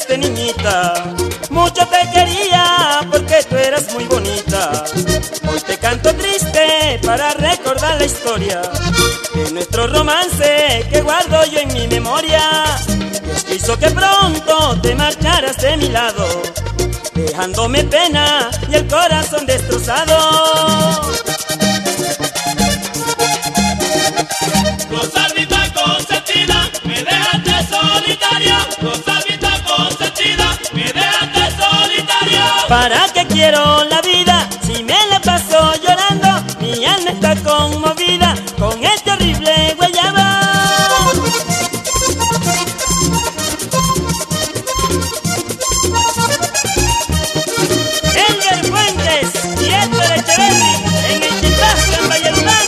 marchaste, niñita. Mucho te quería porque tú eras muy bonita. Hoy te canto triste para recordar la historia de nuestro romance que guardo yo en mi memoria. Dios quiso que pronto te marcharas de mi lado, dejándome pena y el corazón destrozado. Rosalvita consentida, me dejaste solitario. Rosalvita consentida, me dejaste solitario. ¿Para qué quiero la vida si me la paso llorando? Mi alma está conmovida con este horrible guayabo. Edgar Fuentes y Héctor Echeverri en el Chitazo en Valledupar.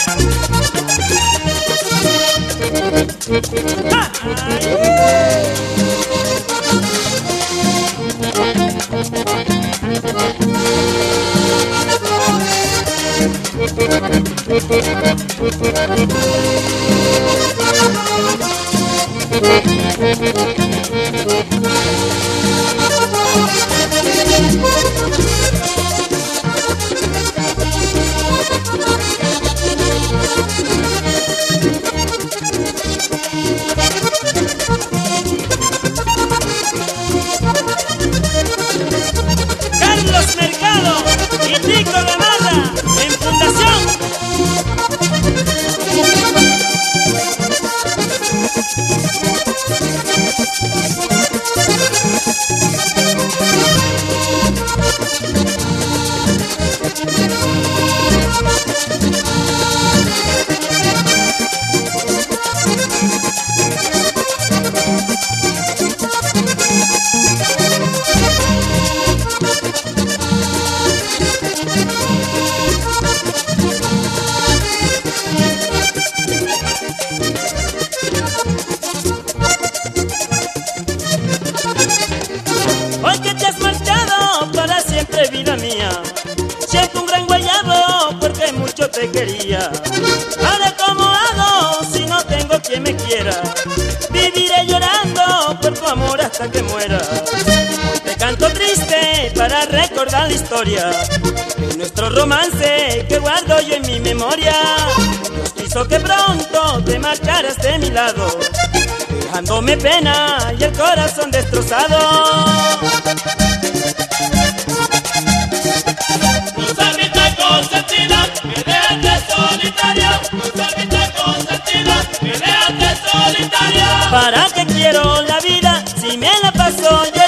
Carlos Mercado y Tico Gamarra en Fundación. Hoy que te has marchado para siempre, vida mía, siento un gran guayabo porque mucho te quería. Ahora cómo hago si no tengo quien me quiera, viviré llorando por tu amor hasta que muera. Hoy te canto triste para recordar la historia de nuestro romance que guardo yo en mi memoria. Dios quiso que pronto te marcharas de mi lado, dejándome pena y el corazón destrozado. Rosalvita consentida, me dejaste solitario. Rosalvita consentida, me dejaste solitario. ¿Para qué quiero la vida si me la paso yo